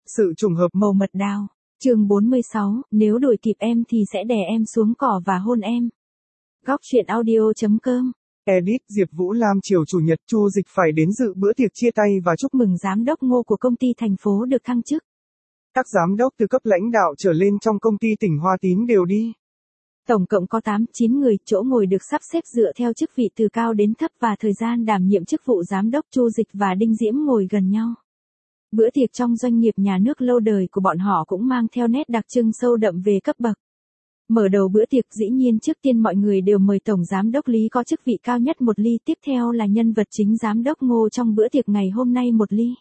Sự trùng hợp Màu mật đào. Chương 46, nếu đuổi kịp em thì sẽ đè em xuống cỏ và hôn em. Góc truyện audio.com. Edit Diệp Vũ Lam chiều Chủ nhật Chu Dịch phải đến dự bữa tiệc chia tay và chúc Mừng giám đốc Ngô của công ty thành phố được thăng chức. các giám đốc từ cấp lãnh đạo trở lên trong công ty tỉnh Hoa Tín đều đi. Tổng cộng có 8-9 người, chỗ ngồi được sắp xếp dựa theo chức vị từ cao đến thấp và thời gian đảm nhiệm chức vụ giám đốc. Chu Dịch và Đinh Diễm ngồi gần nhau. Bữa tiệc trong doanh nghiệp nhà nước lâu đời của bọn họ cũng mang theo nét đặc trưng sâu đậm về cấp bậc. Mở đầu bữa tiệc dĩ nhiên trước tiên mọi người đều mời Tổng Giám đốc Lý có chức vị cao nhất một ly, tiếp theo là nhân vật chính Giám đốc Ngô trong bữa tiệc ngày hôm nay một ly.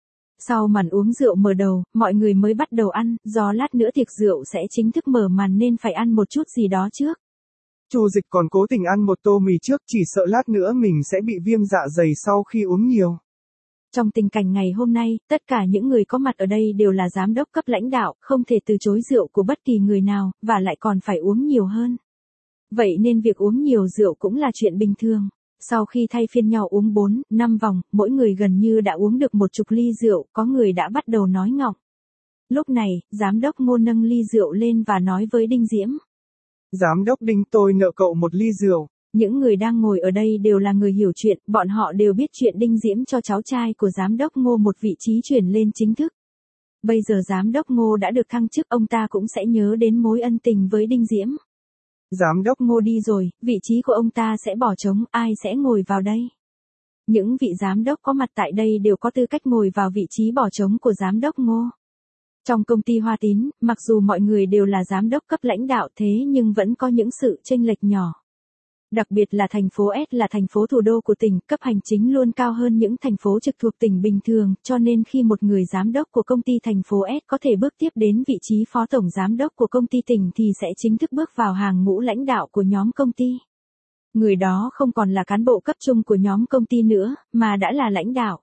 Sau màn uống rượu mở đầu, mọi người mới bắt đầu ăn, do lát nữa tiệc rượu sẽ chính thức mở màn nên phải ăn một chút gì đó trước. Chu Dịch còn cố tình ăn một tô mì trước, chỉ sợ lát nữa mình sẽ bị viêm dạ dày sau khi uống nhiều. Trong tình cảnh ngày hôm nay, tất cả những người có mặt ở đây đều là giám đốc cấp lãnh đạo, không thể từ chối rượu của bất kỳ người nào, và lại còn phải uống nhiều hơn. Vậy nên việc uống nhiều rượu cũng là chuyện bình thường. Sau khi thay phiên nhau uống 4-5 vòng, mỗi người gần như đã uống được một chục ly rượu, có người đã bắt đầu nói ngọng. Lúc này, giám đốc Ngô nâng ly rượu lên và nói với Đinh Diễm. Giám đốc Đinh, tôi nợ cậu một ly rượu. Những người đang ngồi ở đây đều là người hiểu chuyện, bọn họ đều biết chuyện Đinh Diễm cho cháu trai của giám đốc Ngô một vị trí chuyển lên chính thức. Bây giờ giám đốc Ngô đã được thăng chức, ông ta cũng sẽ nhớ đến mối ân tình với Đinh Diễm. Giám đốc Ngô đi rồi, vị trí của ông ta sẽ bỏ trống, ai sẽ ngồi vào đây? Những vị giám đốc có mặt tại đây đều có tư cách ngồi vào vị trí bỏ trống của giám đốc Ngô. Trong công ty Hoa Tín, mặc dù mọi người đều là giám đốc cấp lãnh đạo thế nhưng vẫn có những sự chênh lệch nhỏ. Đặc biệt là thành phố S là thành phố thủ đô của tỉnh, cấp hành chính luôn cao hơn những thành phố trực thuộc tỉnh bình thường, cho nên khi một người giám đốc của công ty thành phố S có thể bước tiếp đến vị trí phó tổng giám đốc của công ty tỉnh thì sẽ chính thức bước vào hàng ngũ lãnh đạo của nhóm công ty. Người đó không còn là cán bộ cấp trung của nhóm công ty nữa, mà đã là lãnh đạo.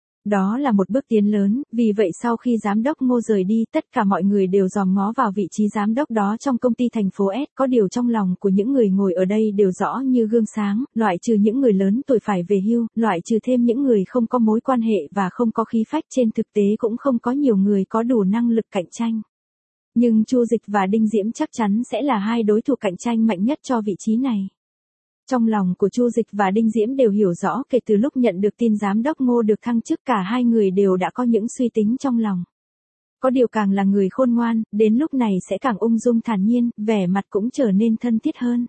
Đó là một bước tiến lớn, vì vậy sau khi giám đốc Ngô rời đi, tất cả mọi người đều dòm ngó vào vị trí giám đốc đó trong công ty thành phố S. Có điều trong lòng của những người ngồi ở đây đều rõ như gương sáng, loại trừ những người lớn tuổi phải về hưu, loại trừ thêm những người không có mối quan hệ và không có khí phách, trên thực tế cũng không có nhiều người có đủ năng lực cạnh tranh. Nhưng Chu Dịch và Đinh Diễm chắc chắn sẽ là hai đối thủ cạnh tranh mạnh nhất cho vị trí này. Trong lòng của Chu Dịch và Đinh Diễm đều hiểu rõ, kể từ lúc nhận được tin giám đốc Ngô được thăng chức, cả hai người đều đã có những suy tính trong lòng. Có điều càng là người khôn ngoan, đến lúc này sẽ càng ung dung thản nhiên, vẻ mặt cũng trở nên thân thiết hơn.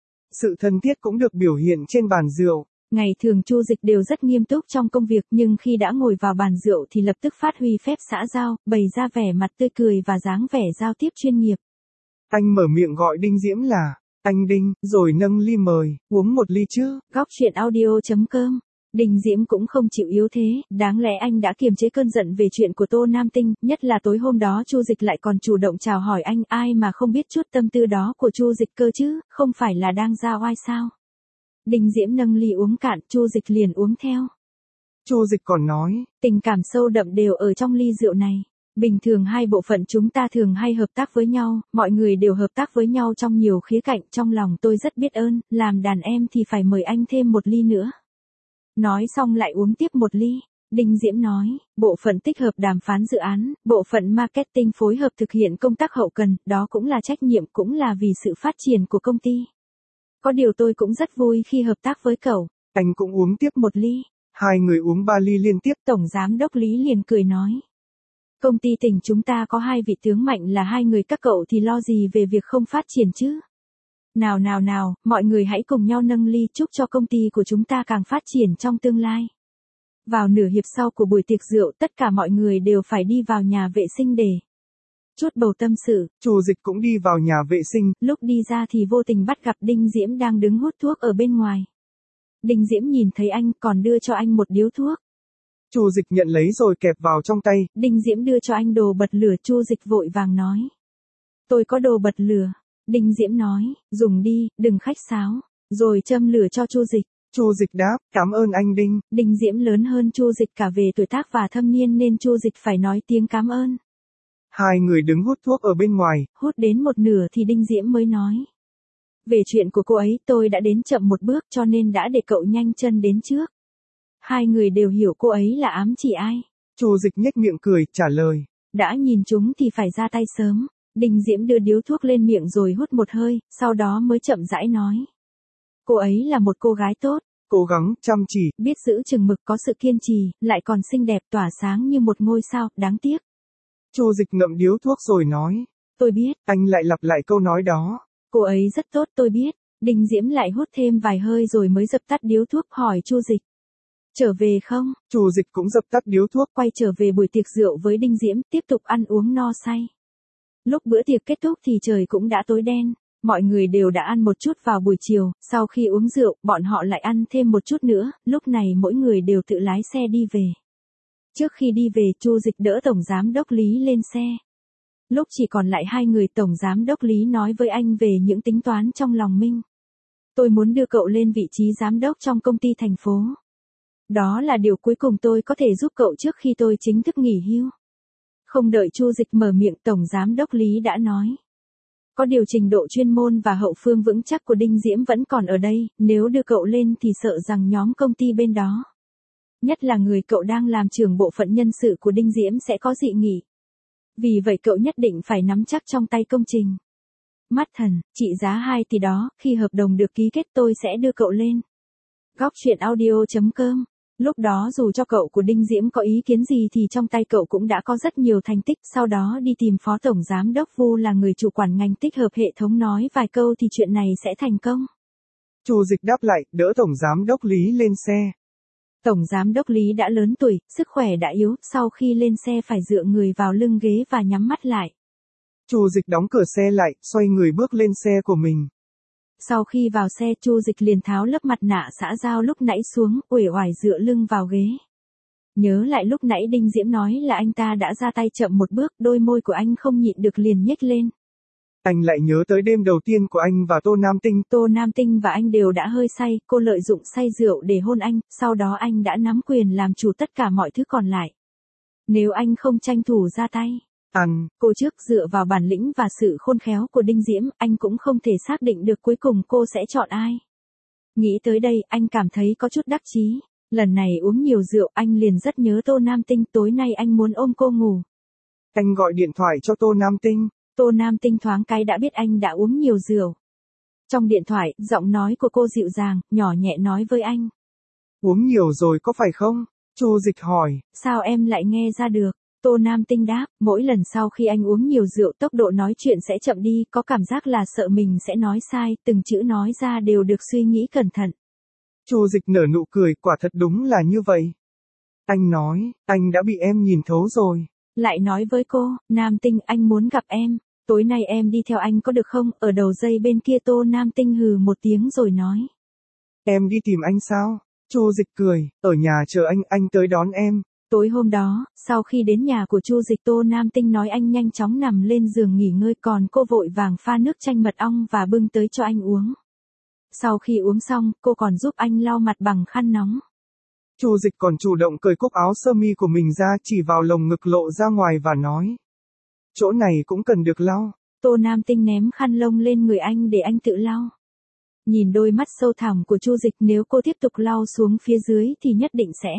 Sự thân thiết cũng được biểu hiện trên bàn rượu. Ngày thường Chu Dịch đều rất nghiêm túc trong công việc, nhưng khi đã ngồi vào bàn rượu thì lập tức phát huy phép xã giao, bày ra vẻ mặt tươi cười và dáng vẻ giao tiếp chuyên nghiệp. Anh mở miệng gọi Đinh Diễm là anh Đinh, rồi nâng ly mời, uống một ly chứ. Góc truyện audio.com. Đinh Diễm cũng không chịu yếu thế, đáng lẽ anh đã kiềm chế cơn giận về chuyện của Tô Nam Tinh, nhất là tối hôm đó Chu Dịch lại còn chủ động chào hỏi anh, ai mà không biết chút tâm tư đó của Chu Dịch cơ chứ, không phải là đang ra oai sao. Đinh Diễm nâng ly uống cạn, Chu Dịch liền uống theo. Chu Dịch còn nói, tình cảm sâu đậm đều ở trong ly rượu này. Bình thường hai bộ phận chúng ta thường hay hợp tác với nhau, mọi người đều hợp tác với nhau trong nhiều khía cạnh, trong lòng tôi rất biết ơn, làm đàn em thì phải mời anh thêm một ly nữa. Nói xong lại uống tiếp một ly. Đinh Diễm nói, bộ phận tích hợp đàm phán dự án, bộ phận marketing phối hợp thực hiện công tác hậu cần, đó cũng là trách nhiệm, cũng là vì sự phát triển của công ty. Có điều tôi cũng rất vui khi hợp tác với cậu. Anh cũng uống tiếp một ly. Hai người uống 3 ly liên tiếp. Tổng giám đốc Lý liền cười nói. Công ty tỉnh chúng ta có hai vị tướng mạnh là hai người các cậu thì lo gì về việc không phát triển chứ. Nào, mọi người hãy cùng nhau nâng ly chúc cho công ty của chúng ta càng phát triển trong tương lai. Vào nửa hiệp sau của buổi tiệc rượu, tất cả mọi người đều phải đi vào nhà vệ sinh để chút bầu tâm sự. Chu Dịch cũng đi vào nhà vệ sinh. Lúc đi ra thì vô tình bắt gặp Đinh Diễm đang đứng hút thuốc ở bên ngoài. Đinh Diễm nhìn thấy anh còn đưa cho anh một điếu thuốc. Chu Dịch nhận lấy rồi kẹp vào trong tay. Đinh Diễm đưa cho anh đồ bật lửa, Chu Dịch vội vàng nói. Tôi có đồ bật lửa. Đinh Diễm nói, dùng đi, đừng khách sáo. Rồi châm lửa cho Chu Dịch. Chu Dịch đáp, cảm ơn anh Đinh. Đinh Diễm lớn hơn Chu Dịch cả về tuổi tác và thâm niên nên Chu Dịch phải nói tiếng cảm ơn. Hai người đứng hút thuốc ở bên ngoài. Hút đến một nửa thì Đinh Diễm mới nói. Về chuyện của cô ấy tôi đã đến chậm một bước cho nên đã để cậu nhanh chân đến trước. Hai người đều hiểu cô ấy là ám chỉ ai. Chu Dịch nhếch miệng cười, trả lời. Đã nhìn chúng thì phải ra tay sớm. Đinh Diễm đưa điếu thuốc lên miệng rồi hút một hơi, sau đó mới chậm rãi nói. Cô ấy là một cô gái tốt. Cố gắng, chăm chỉ. Biết giữ chừng mực, có sự kiên trì, lại còn xinh đẹp tỏa sáng như một ngôi sao, đáng tiếc. Chu Dịch ngậm điếu thuốc rồi nói. Tôi biết. Anh lại lặp lại câu nói đó. Cô ấy rất tốt, tôi biết. Đinh Diễm lại hút thêm vài hơi rồi mới dập tắt điếu thuốc, hỏi Chu Dịch. Trở về không? Chu Dịch cũng dập tắt điếu thuốc. Quay trở về buổi tiệc rượu với Đinh Diễm, tiếp tục ăn uống no say. Lúc bữa tiệc kết thúc thì trời cũng đã tối đen. Mọi người đều đã ăn một chút vào buổi chiều, sau khi uống rượu, bọn họ lại ăn thêm một chút nữa, lúc này mỗi người đều tự lái xe đi về. Trước khi đi về, Chu Dịch đỡ Tổng Giám đốc Lý lên xe. Lúc chỉ còn lại hai người, Tổng Giám đốc Lý nói với anh về những tính toán trong lòng mình. Tôi muốn đưa cậu lên vị trí giám đốc trong công ty thành phố. Đó là điều cuối cùng tôi có thể giúp cậu trước khi tôi chính thức nghỉ hưu. Không đợi Chu Dịch mở miệng, Tổng Giám đốc Lý đã nói. Có điều trình độ chuyên môn và hậu phương vững chắc của Đinh Diễm vẫn còn ở đây, nếu đưa cậu lên thì sợ rằng nhóm công ty bên đó. Nhất là người cậu đang làm trưởng bộ phận nhân sự của Đinh Diễm sẽ có dị nghị. Vì vậy cậu nhất định phải nắm chắc trong tay công trình. Mắt thần, trị giá 2 tỷ đó, khi hợp đồng được ký kết tôi sẽ đưa cậu lên. Góc truyện audio.com. Lúc đó dù cho cậu của Đinh Diễm có ý kiến gì thì trong tay cậu cũng đã có rất nhiều thành tích, sau đó đi tìm Phó Tổng Giám đốc Vu là người chủ quản ngành tích hợp hệ thống nói vài câu thì chuyện này sẽ thành công. Chu Dịch đáp lại, đỡ Tổng Giám đốc Lý lên xe. Tổng Giám đốc Lý đã lớn tuổi, sức khỏe đã yếu, sau khi lên xe phải dựa người vào lưng ghế và nhắm mắt lại. Chu Dịch đóng cửa xe lại, xoay người bước lên xe của mình. Sau khi vào xe, Chu Dịch liền tháo lớp mặt nạ xã giao lúc nãy xuống, uể oải dựa lưng vào ghế. Nhớ lại lúc nãy Đinh Diễm nói là anh ta đã ra tay chậm một bước, đôi môi của anh không nhịn được liền nhếch lên. Anh lại nhớ tới đêm đầu tiên của anh và Tô Nam Tinh. Tô Nam Tinh và anh đều đã hơi say, cô lợi dụng say rượu để hôn anh, sau đó anh đã nắm quyền làm chủ tất cả mọi thứ còn lại. Nếu anh không tranh thủ ra tay, cô trước dựa vào bản lĩnh và sự khôn khéo của Đinh Diễm, anh cũng không thể xác định được cuối cùng cô sẽ chọn ai. Nghĩ tới đây, anh cảm thấy có chút đắc chí. Lần này uống nhiều rượu, anh liền rất nhớ Tô Nam Tinh, tối nay anh muốn ôm cô ngủ. Anh gọi điện thoại cho Tô Nam Tinh. Tô Nam Tinh thoáng cái đã biết anh đã uống nhiều rượu. Trong điện thoại, giọng nói của cô dịu dàng, nhỏ nhẹ nói với anh. Uống nhiều rồi có phải không? Chu Dịch hỏi. Sao em lại nghe ra được? Tô Nam Tinh đáp, mỗi lần sau khi anh uống nhiều rượu tốc độ nói chuyện sẽ chậm đi, có cảm giác là sợ mình sẽ nói sai, từng chữ nói ra đều được suy nghĩ cẩn thận. Chu Dịch nở nụ cười, quả thật đúng là như vậy. Anh nói, anh đã bị em nhìn thấu rồi. Lại nói với cô, Nam Tinh anh muốn gặp em, tối nay em đi theo anh có được không? Ở đầu dây bên kia Tô Nam Tinh hừ một tiếng rồi nói. Em đi tìm anh sao? Chu Dịch cười, ở nhà chờ anh tới đón em. Tối hôm đó, sau khi đến nhà của Chu Dịch, Tô Nam Tinh nói anh nhanh chóng nằm lên giường nghỉ ngơi, còn cô vội vàng pha nước chanh mật ong và bưng tới cho anh uống. Sau khi uống xong, cô còn giúp anh lau mặt bằng khăn nóng. Chu Dịch còn chủ động cởi cúc áo sơ mi của mình ra, chỉ vào lồng ngực lộ ra ngoài và nói. Chỗ này cũng cần được lau. Tô Nam Tinh ném khăn lông lên người anh để anh tự lau. Nhìn đôi mắt sâu thẳm của Chu Dịch, nếu cô tiếp tục lau xuống phía dưới thì nhất định sẽ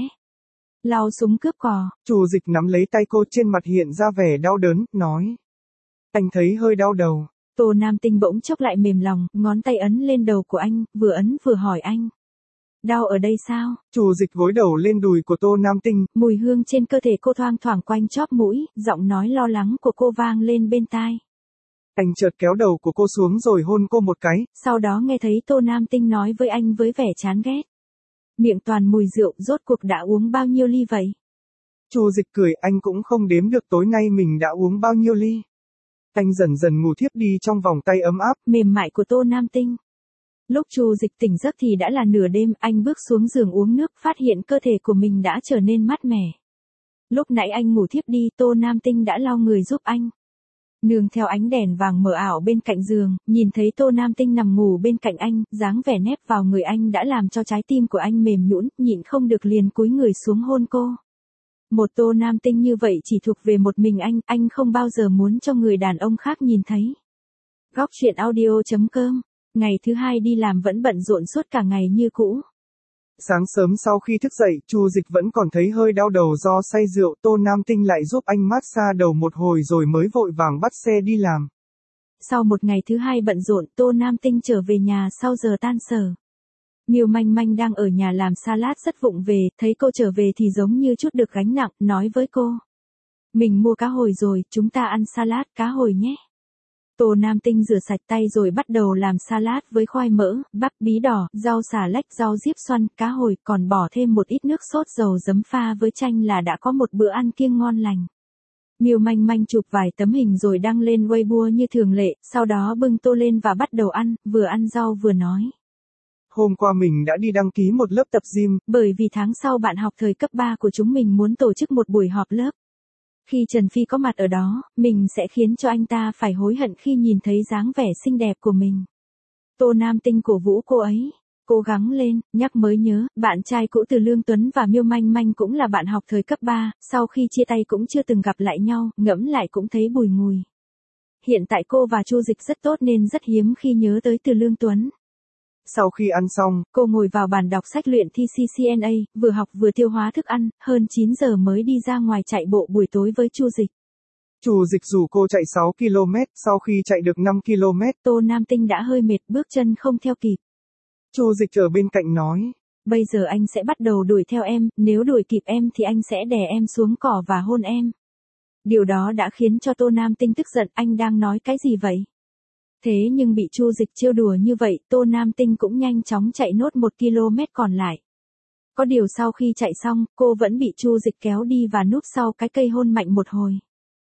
lau súng cướp cò. Chu Dịch nắm lấy tay cô, trên mặt hiện ra vẻ đau đớn, nói. Anh thấy hơi đau đầu. Tô Nam Tinh bỗng chốc lại mềm lòng, ngón tay ấn lên đầu của anh, vừa ấn vừa hỏi anh. Đau ở đây sao? Chu Dịch gối đầu lên đùi của Tô Nam Tinh. Mùi hương trên cơ thể cô thoang thoảng quanh chóp mũi, giọng nói lo lắng của cô vang lên bên tai. Anh chợt kéo đầu của cô xuống rồi hôn cô một cái. Sau đó nghe thấy Tô Nam Tinh nói với anh với vẻ chán ghét. Miệng toàn mùi rượu, rốt cuộc đã uống bao nhiêu ly vậy? Chu Dịch cười, anh cũng không đếm được tối nay mình đã uống bao nhiêu ly. Anh dần dần ngủ thiếp đi trong vòng tay ấm áp, mềm mại của Tô Nam Tinh. Lúc Chu Dịch tỉnh giấc thì đã là nửa đêm, anh bước xuống giường uống nước, phát hiện cơ thể của mình đã trở nên mát mẻ. Lúc nãy anh ngủ thiếp đi, Tô Nam Tinh đã lau người giúp anh. Nương theo ánh đèn vàng mờ ảo bên cạnh giường, nhìn thấy Tô Nam Tinh nằm ngủ bên cạnh anh, dáng vẻ nép vào người anh đã làm cho trái tim của anh mềm nhũn, nhịn không được liền cúi người xuống hôn cô. Một Tô Nam Tinh như vậy chỉ thuộc về một mình anh không bao giờ muốn cho người đàn ông khác nhìn thấy. Góc truyện audio.com. Ngày thứ hai đi làm vẫn bận rộn suốt cả ngày như cũ. Sáng sớm sau khi thức dậy, Chu Dịch vẫn còn thấy hơi đau đầu do say rượu, Tô Nam Tinh lại giúp anh massage đầu một hồi rồi mới vội vàng bắt xe đi làm. Sau một ngày thứ hai bận rộn, Tô Nam Tinh trở về nhà sau giờ tan sở. Miêu Manh Manh đang ở nhà làm salad rất vụng về, thấy cô trở về thì giống như chút được gánh nặng, nói với cô. Mình mua cá hồi rồi, chúng ta ăn salad cá hồi nhé. Tô Nam Tinh rửa sạch tay rồi bắt đầu làm salad với khoai mỡ, bắp bí đỏ, rau xà lách, rau diếp xoăn, cá hồi, còn bỏ thêm một ít nước sốt dầu giấm pha với chanh là đã có một bữa ăn kiêng ngon lành. Miêu Manh Manh chụp vài tấm hình rồi đăng lên Weibo như thường lệ, sau đó bưng tô lên và bắt đầu ăn, vừa ăn rau vừa nói. Hôm qua mình đã đi đăng ký một lớp tập gym, bởi vì tháng sau bạn học thời cấp 3 của chúng mình muốn tổ chức một buổi họp lớp. Khi Trần Phi có mặt ở đó, mình sẽ khiến cho anh ta phải hối hận khi nhìn thấy dáng vẻ xinh đẹp của mình. Tô Nam Tinh cổ vũ cô ấy. Cố gắng lên, nhắc mới nhớ, bạn trai cũ Từ Lương Tuấn và Miêu Manh Manh cũng là bạn học thời cấp 3, sau khi chia tay cũng chưa từng gặp lại nhau, ngẫm lại cũng thấy bùi ngùi. Hiện tại cô và Chu Dịch rất tốt nên rất hiếm khi nhớ tới Từ Lương Tuấn. Sau khi ăn xong, cô ngồi vào bàn đọc sách luyện thi CCNA, vừa học vừa tiêu hóa thức ăn, hơn 9 giờ mới đi ra ngoài chạy bộ buổi tối với Chu Dịch. Chu Dịch rủ cô chạy 6 km, sau khi chạy được 5 km, Tô Nam Tinh đã hơi mệt, bước chân không theo kịp. Chu Dịch ở bên cạnh nói. Bây giờ anh sẽ bắt đầu đuổi theo em, nếu đuổi kịp em thì anh sẽ đè em xuống cỏ và hôn em. Điều đó đã khiến cho Tô Nam Tinh tức giận, anh đang nói cái gì vậy? Thế nhưng bị Chu Dịch trêu đùa như vậy, Tô Nam Tinh cũng nhanh chóng chạy nốt 1 km còn lại. Có điều sau khi chạy xong, cô vẫn bị Chu Dịch kéo đi và núp sau cái cây hôn mạnh một hồi.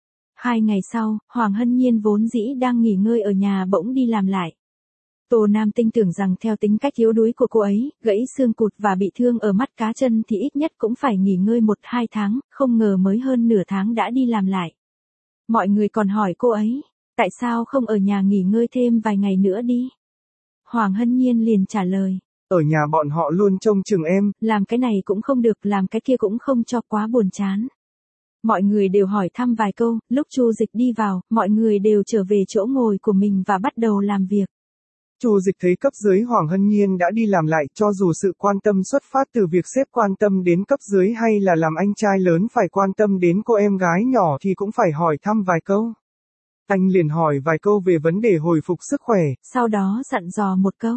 2 ngày sau, Hoàng Hân Nhiên vốn dĩ đang nghỉ ngơi ở nhà bỗng đi làm lại. Tô Nam Tinh tưởng rằng theo tính cách yếu đuối của cô ấy, gãy xương cụt và bị thương ở mắt cá chân thì ít nhất cũng phải nghỉ ngơi 1-2 tháng, không ngờ mới hơn nửa tháng đã đi làm lại. Mọi người còn hỏi cô ấy, tại sao không ở nhà nghỉ ngơi thêm vài ngày nữa đi? Hoàng Hân Nhiên liền trả lời. Ở nhà bọn họ luôn trông chừng em. Làm cái này cũng không được, làm cái kia cũng không cho quá buồn chán. Mọi người đều hỏi thăm vài câu, lúc Chu Dịch đi vào, mọi người đều trở về chỗ ngồi của mình và bắt đầu làm việc. Chu Dịch thấy cấp dưới Hoàng Hân Nhiên đã đi làm lại, cho dù sự quan tâm xuất phát từ việc sếp quan tâm đến cấp dưới hay là làm anh trai lớn phải quan tâm đến cô em gái nhỏ thì cũng phải hỏi thăm vài câu. Anh liền hỏi vài câu về vấn đề hồi phục sức khỏe. Sau đó dặn dò một câu.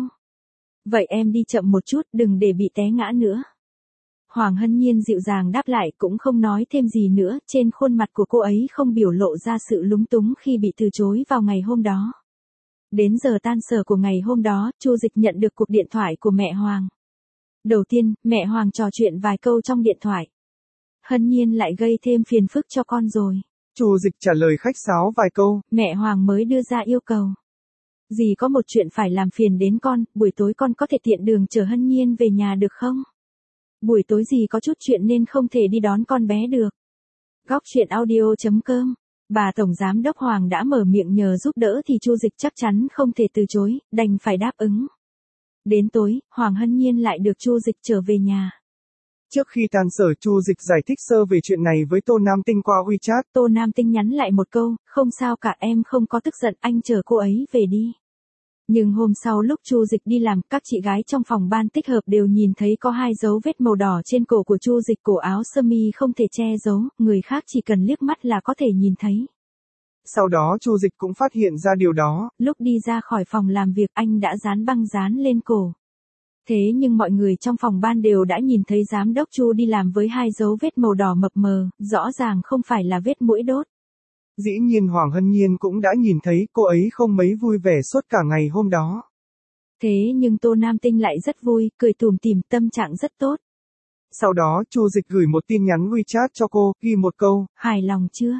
Vậy em đi chậm một chút, đừng để bị té ngã nữa. Hoàng Hân Nhiên dịu dàng đáp lại, cũng không nói thêm gì nữa, trên khuôn mặt của cô ấy không biểu lộ ra sự lúng túng khi bị từ chối vào ngày hôm đó. Đến giờ tan sở của ngày hôm đó, Chu Dịch nhận được cuộc điện thoại của mẹ Hoàng. Đầu tiên, mẹ Hoàng trò chuyện vài câu trong điện thoại. Hân Nhiên lại gây thêm phiền phức cho con rồi. Chu Dịch trả lời khách sáo vài câu. Mẹ Hoàng mới đưa ra yêu cầu. Dì có một chuyện phải làm phiền đến con, buổi tối con có thể tiện đường chở Hân Nhiên về nhà được không? Buổi tối dì có chút chuyện nên không thể đi đón con bé được. Góc truyện audio.com. Bà Tổng Giám đốc Hoàng đã mở miệng nhờ giúp đỡ thì Chu Dịch chắc chắn không thể từ chối, đành phải đáp ứng. Đến tối, Hoàng Hân Nhiên lại được Chu Dịch trở về nhà. Trước khi tan sở, Chu Dịch giải thích sơ về chuyện này với Tô Nam Tinh qua WeChat. Tô Nam Tinh nhắn lại một câu, không sao cả, em không có tức giận, anh chở cô ấy về đi. Nhưng hôm sau lúc Chu Dịch đi làm, các chị gái trong phòng ban tích hợp đều nhìn thấy có 2 dấu vết màu đỏ trên cổ của Chu Dịch, cổ áo sơ mi không thể che giấu, người khác chỉ cần liếc mắt là có thể nhìn thấy. Sau đó Chu Dịch cũng phát hiện ra điều đó. Lúc đi ra khỏi phòng làm việc, anh đã dán băng dán lên cổ. Thế nhưng mọi người trong phòng ban đều đã nhìn thấy giám đốc Chu đi làm với 2 dấu vết màu đỏ mập mờ, rõ ràng không phải là vết mũi đốt. Dĩ nhiên Hoàng Hân Nhiên cũng đã nhìn thấy, cô ấy không mấy vui vẻ suốt cả ngày hôm đó. Thế nhưng Tô Nam Tinh lại rất vui, cười tủm tỉm, tâm trạng rất tốt. Sau đó Chu Dịch gửi một tin nhắn WeChat cho cô, ghi một câu. Hài lòng chưa?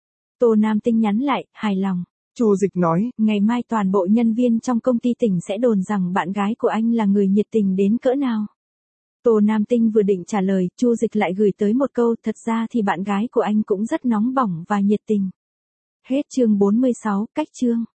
Tô Nam Tinh nhắn lại, hài lòng. Chu Dịch nói, ngày mai toàn bộ nhân viên trong công ty tỉnh sẽ đồn rằng bạn gái của anh là người nhiệt tình đến cỡ nào. Tô Nam Tinh vừa định trả lời, Chu Dịch lại gửi tới một câu, thật ra thì bạn gái của anh cũng rất nóng bỏng và nhiệt tình. Hết chương 46, cách chương.